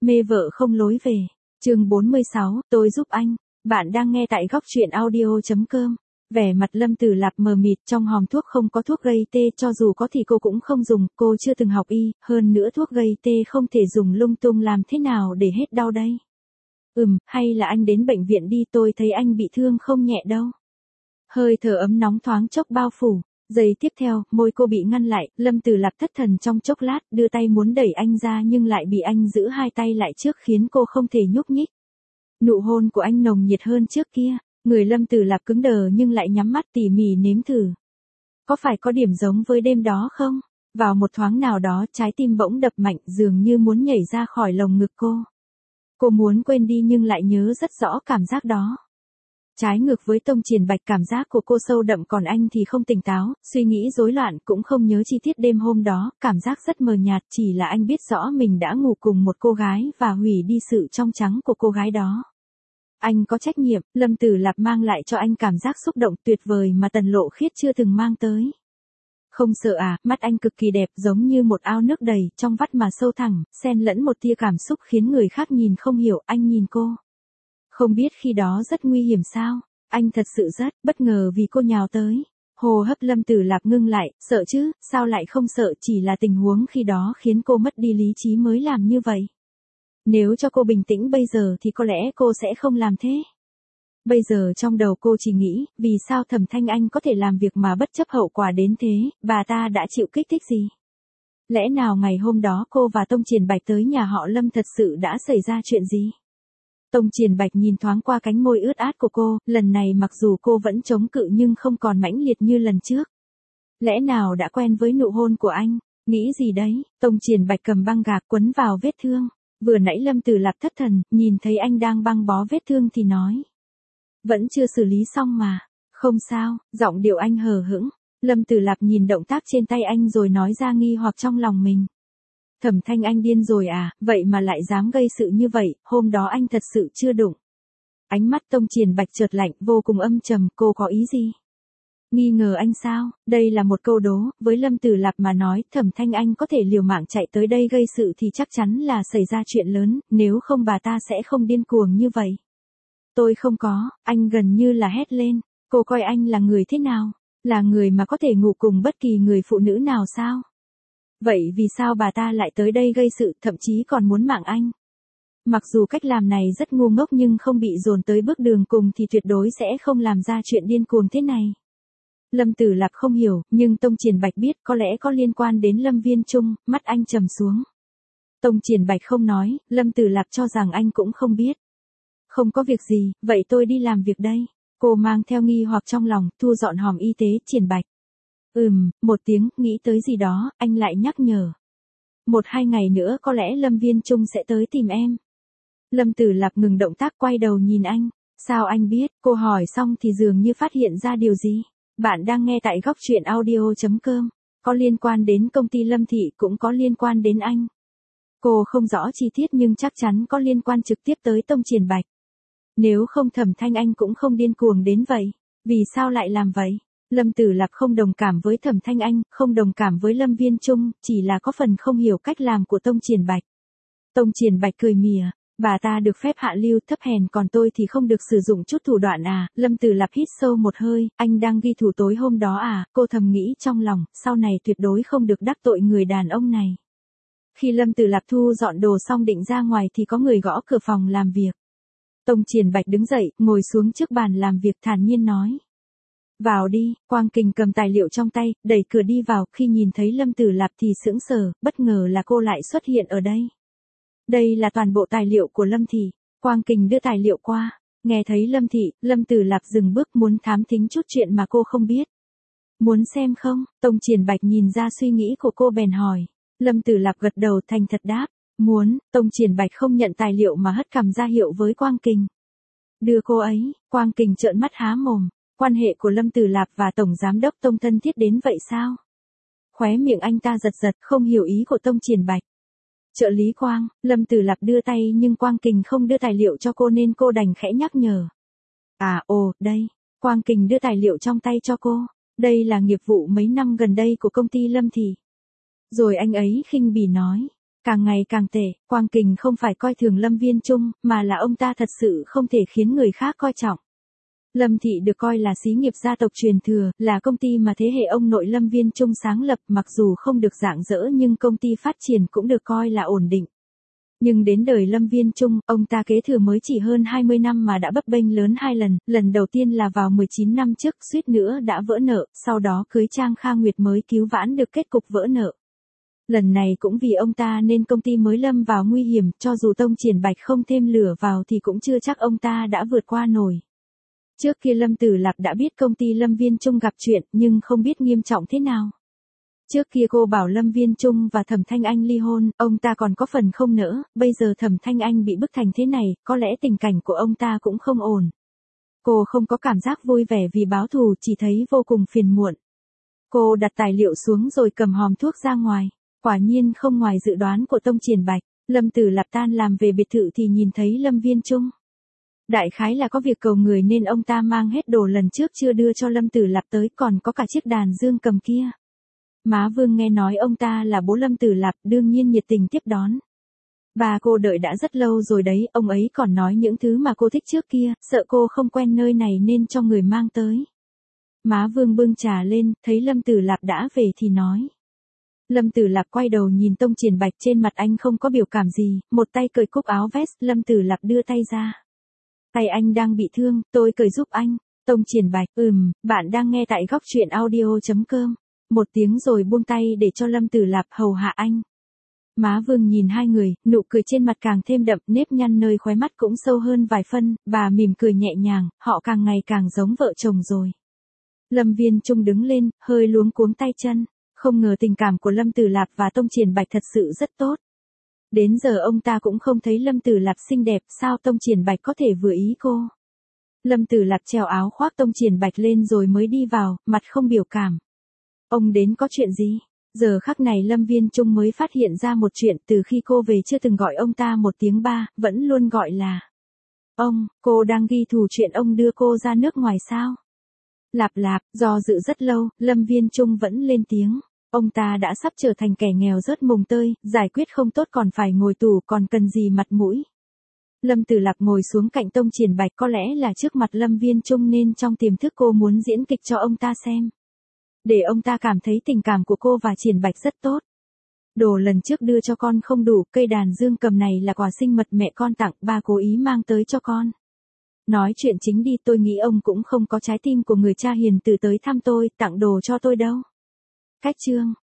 Mê vợ không lối về. Chương 46, tôi giúp anh. Bạn đang nghe tại góc truyện audio.com. Vẻ mặt Lâm Tử Lạp mờ mịt, trong hòm thuốc không có thuốc gây tê, cho dù có thì cô cũng không dùng, cô chưa từng học y, hơn nữa thuốc gây tê không thể dùng lung tung, làm thế nào để hết đau đây? Hay là anh đến bệnh viện đi, tôi thấy anh bị thương không nhẹ đâu. Hơi thở ấm nóng thoáng chốc bao phủ. Giây tiếp theo, môi cô bị ngăn lại, Lâm Tử Lạp thất thần trong chốc lát, đưa tay muốn đẩy anh ra nhưng lại bị anh giữ hai tay lại trước khiến cô không thể nhúc nhích. Nụ hôn của anh nồng nhiệt hơn trước kia, người Lâm Tử Lạp cứng đờ nhưng lại nhắm mắt tỉ mỉ nếm thử. Có phải có điểm giống với đêm đó không? Vào một thoáng nào đó, trái tim bỗng đập mạnh, dường như muốn nhảy ra khỏi lồng ngực cô. Cô muốn quên đi nhưng lại nhớ rất rõ cảm giác đó. Trái ngược với Tông Triển Bạch, cảm giác của cô sâu đậm, còn anh thì không tỉnh táo, suy nghĩ rối loạn, cũng không nhớ chi tiết đêm hôm đó, cảm giác rất mờ nhạt, chỉ là anh biết rõ mình đã ngủ cùng một cô gái và hủy đi sự trong trắng của cô gái đó. Anh có trách nhiệm, Lâm Tử Lạp mang lại cho anh cảm giác xúc động tuyệt vời mà Tần Lộ Khiết chưa từng mang tới. Không sợ à? Mắt anh cực kỳ đẹp, giống như một ao nước đầy, trong vắt mà sâu thẳng, xen lẫn một tia cảm xúc khiến người khác nhìn không hiểu. Anh nhìn cô. Không biết khi đó rất nguy hiểm sao? Anh thật sự rất bất ngờ vì cô nhào tới. Hô hấp Lâm Tử Lạp ngưng lại, sợ chứ, sao lại không sợ, chỉ là tình huống khi đó khiến cô mất đi lý trí mới làm như vậy. Nếu cho cô bình tĩnh bây giờ thì có lẽ cô sẽ không làm thế. Bây giờ trong đầu cô chỉ nghĩ, vì sao Thẩm Thanh Anh có thể làm việc mà bất chấp hậu quả đến thế, bà ta đã chịu kích thích gì? Lẽ nào ngày hôm đó cô và Tông Triển Bạch tới nhà họ Lâm thật sự đã xảy ra chuyện gì? Tông Triển Bạch nhìn thoáng qua cánh môi ướt át của cô, lần này mặc dù cô vẫn chống cự nhưng không còn mãnh liệt như lần trước. Lẽ nào đã quen với nụ hôn của anh? Nghĩ gì đấy? Tông Triển Bạch cầm băng gạc quấn vào vết thương. Vừa nãy Lâm Tử Lạp thất thần, nhìn thấy anh đang băng bó vết thương thì nói. Vẫn chưa xử lý xong mà. Không sao, giọng điệu anh hờ hững. Lâm Tử Lạp nhìn động tác trên tay anh rồi nói ra nghi hoặc trong lòng mình. Thẩm Thanh Anh điên rồi à, vậy mà lại dám gây sự như vậy, hôm đó anh thật sự chưa đụng. Ánh mắt Tông Triển Bạch chợt lạnh, vô cùng âm trầm, cô có ý gì? Nghi ngờ anh sao? Đây là một câu đố, với Lâm Tử Lạp mà nói, Thẩm Thanh Anh có thể liều mạng chạy tới đây gây sự thì chắc chắn là xảy ra chuyện lớn, nếu không bà ta sẽ không điên cuồng như vậy. Tôi không có, anh gần như là hét lên, cô coi anh là người thế nào? Là người mà có thể ngủ cùng bất kỳ người phụ nữ nào sao? Vậy vì sao bà ta lại tới đây gây sự, thậm chí còn muốn mạng anh? Mặc dù cách làm này rất ngu ngốc nhưng không bị dồn tới bước đường cùng thì tuyệt đối sẽ không làm ra chuyện điên cuồng thế này. Lâm Tử Lạp không hiểu, nhưng Tông Triển Bạch biết có lẽ có liên quan đến Lâm Viên Trung, mắt anh trầm xuống. Tông Triển Bạch không nói, Lâm Tử Lạp cho rằng anh cũng không biết. Không có việc gì, vậy tôi đi làm việc đây. Cô mang theo nghi hoặc trong lòng, thu dọn hòm y tế. Triển Bạch. Một tiếng, nghĩ tới gì đó, anh lại nhắc nhở. 1-2 ngày nữa có lẽ Lâm Viên Trung sẽ tới tìm em. Lâm Tử Lạp ngừng động tác, quay đầu nhìn anh. Sao anh biết? Cô hỏi xong thì dường như phát hiện ra điều gì. Bạn đang nghe tại góc truyện audio.com. Có liên quan đến công ty Lâm Thị, cũng có liên quan đến anh. Cô không rõ chi tiết nhưng chắc chắn có liên quan trực tiếp tới Tông Triển Bạch. Nếu không Thẩm Thanh Anh cũng không điên cuồng đến vậy. Vì sao lại làm vậy? Lâm Tử Lạp không đồng cảm với Thẩm Thanh Anh, không đồng cảm với Lâm Viên Trung, chỉ là có phần không hiểu cách làm của Tông Triển Bạch. Tông Triển Bạch cười mỉa, bà ta được phép hạ lưu thấp hèn, còn tôi thì không được sử dụng chút thủ đoạn à? Lâm Tử Lạp hít sâu một hơi, anh đang ghi thủ tối hôm đó à? Cô thầm nghĩ trong lòng, sau này tuyệt đối không được đắc tội người đàn ông này. Khi Lâm Tử Lạp thu dọn đồ xong định ra ngoài thì có người gõ cửa phòng làm việc. Tông Triển Bạch đứng dậy, ngồi xuống trước bàn làm việc, thản nhiên nói. Vào đi. Quang Kình cầm tài liệu trong tay, đẩy cửa đi vào, khi nhìn thấy Lâm Tử Lạp thì sững sờ, bất ngờ là cô lại xuất hiện ở đây. Đây là toàn bộ tài liệu của Lâm Thị. Quang Kình đưa tài liệu qua, nghe thấy Lâm Thị, Lâm Tử Lạp dừng bước, muốn thám thính chút chuyện mà cô không biết. Muốn xem không? Tông Triển Bạch nhìn ra suy nghĩ của cô bèn hỏi. Lâm Tử Lạp gật đầu thành thật đáp. Muốn. Tông Triển Bạch không nhận tài liệu mà hất cằm ra hiệu với Quang Kình. Đưa cô ấy. Quang Kình trợn mắt há mồm. Quan hệ của Lâm Tử Lạp và Tổng Giám đốc Tông thân thiết đến vậy sao? Khóe miệng anh ta giật giật, không hiểu ý của Tông Triển Bạch. Trợ lý Quang. Lâm Tử Lạp đưa tay nhưng Quang Kình không đưa tài liệu cho cô nên cô đành khẽ nhắc nhở. Đây. Quang Kình đưa tài liệu trong tay cho cô. Đây là nghiệp vụ mấy năm gần đây của công ty Lâm Thị. Rồi anh ấy khinh bỉ nói. Càng ngày càng tệ, Quang Kình không phải coi thường Lâm Viên Trung, mà là ông ta thật sự không thể khiến người khác coi trọng. Lâm Thị được coi là xí nghiệp gia tộc truyền thừa, là công ty mà thế hệ ông nội Lâm Viên Trung sáng lập, mặc dù không được rạng rỡ nhưng công ty phát triển cũng được coi là ổn định. Nhưng đến đời Lâm Viên Trung, ông ta kế thừa mới chỉ hơn 20 năm mà đã bấp bênh lớn 2 lần, lần đầu tiên là vào 19 năm trước, suýt nữa đã vỡ nợ, sau đó cưới Trang Kha Nguyệt mới cứu vãn được kết cục vỡ nợ. Lần này cũng vì ông ta nên công ty mới lâm vào nguy hiểm, cho dù Tông Triển Bạch không thêm lửa vào thì cũng chưa chắc ông ta đã vượt qua nổi. Trước kia Lâm Tử Lạp đã biết công ty Lâm Viên Trung gặp chuyện nhưng không biết nghiêm trọng thế nào. Trước kia cô bảo Lâm Viên Trung và Thẩm Thanh Anh ly hôn, ông ta còn có phần không nỡ, bây giờ Thẩm Thanh Anh bị bức thành thế này, có lẽ tình cảnh của ông ta cũng không ổn. Cô không có cảm giác vui vẻ vì báo thù, chỉ thấy vô cùng phiền muộn. Cô đặt tài liệu xuống rồi cầm hòm thuốc ra ngoài. Quả nhiên không ngoài dự đoán của Tông Triển Bạch, Lâm Tử Lạp tan làm về biệt thự thì nhìn thấy Lâm Viên Trung. Đại khái là có việc cầu người nên ông ta mang hết đồ lần trước chưa đưa cho Lâm Tử Lạp tới, còn có cả chiếc đàn dương cầm kia. Má Vương nghe nói ông ta là bố Lâm Tử Lạp, đương nhiên nhiệt tình tiếp đón. Bà cô đợi đã rất lâu rồi đấy, ông ấy còn nói những thứ mà cô thích trước kia, sợ cô không quen nơi này nên cho người mang tới. Má Vương bưng trà lên, thấy Lâm Tử Lạp đã về thì nói. Lâm Tử Lạp quay đầu nhìn Tông Triển Bạch, trên mặt anh không có biểu cảm gì, một tay cởi cúc áo vest, Lâm Tử Lạp đưa tay ra. Tay anh đang bị thương, tôi cởi giúp anh. Tông Triển Bạch, bạn đang nghe tại góc truyện audio.com. Một tiếng rồi buông tay để cho Lâm Tử Lạp hầu hạ anh. Má Vương nhìn hai người, nụ cười trên mặt càng thêm đậm, nếp nhăn nơi khóe mắt cũng sâu hơn vài phân, bà mỉm cười nhẹ nhàng, họ càng ngày càng giống vợ chồng rồi. Lâm Viên Trung đứng lên, hơi luống cuống tay chân. Không ngờ tình cảm của Lâm Tử Lạp và Tông Triển Bạch thật sự rất tốt. Đến giờ ông ta cũng không thấy Lâm Tử Lạp xinh đẹp, sao Tông Triển Bạch có thể vừa ý cô. Lâm Tử Lạp trèo áo khoác Tông Triển Bạch lên rồi mới đi vào, mặt không biểu cảm. Ông đến có chuyện gì? Giờ khắc này Lâm Viên Trung mới phát hiện ra một chuyện, từ khi cô về chưa từng gọi ông ta một tiếng ba, vẫn luôn gọi là ông. Cô đang ghi thù chuyện ông đưa cô ra nước ngoài sao? Lạp Lạp, do dự rất lâu, Lâm Viên Trung vẫn lên tiếng. Ông ta đã sắp trở thành kẻ nghèo rớt mồng tơi, giải quyết không tốt còn phải ngồi tù, còn cần gì mặt mũi. Lâm Tử Lạp ngồi xuống cạnh Tông Triển Bạch, có lẽ là trước mặt Lâm Viên Trung nên trong tiềm thức cô muốn diễn kịch cho ông ta xem. Để ông ta cảm thấy tình cảm của cô và Triển Bạch rất tốt. Đồ lần trước đưa cho con không đủ, cây đàn dương cầm này là quà sinh mật mẹ con tặng, ba cố ý mang tới cho con. Nói chuyện chính đi, tôi nghĩ ông cũng không có trái tim của người cha hiền từ tới thăm tôi, tặng đồ cho tôi đâu. Cách chương.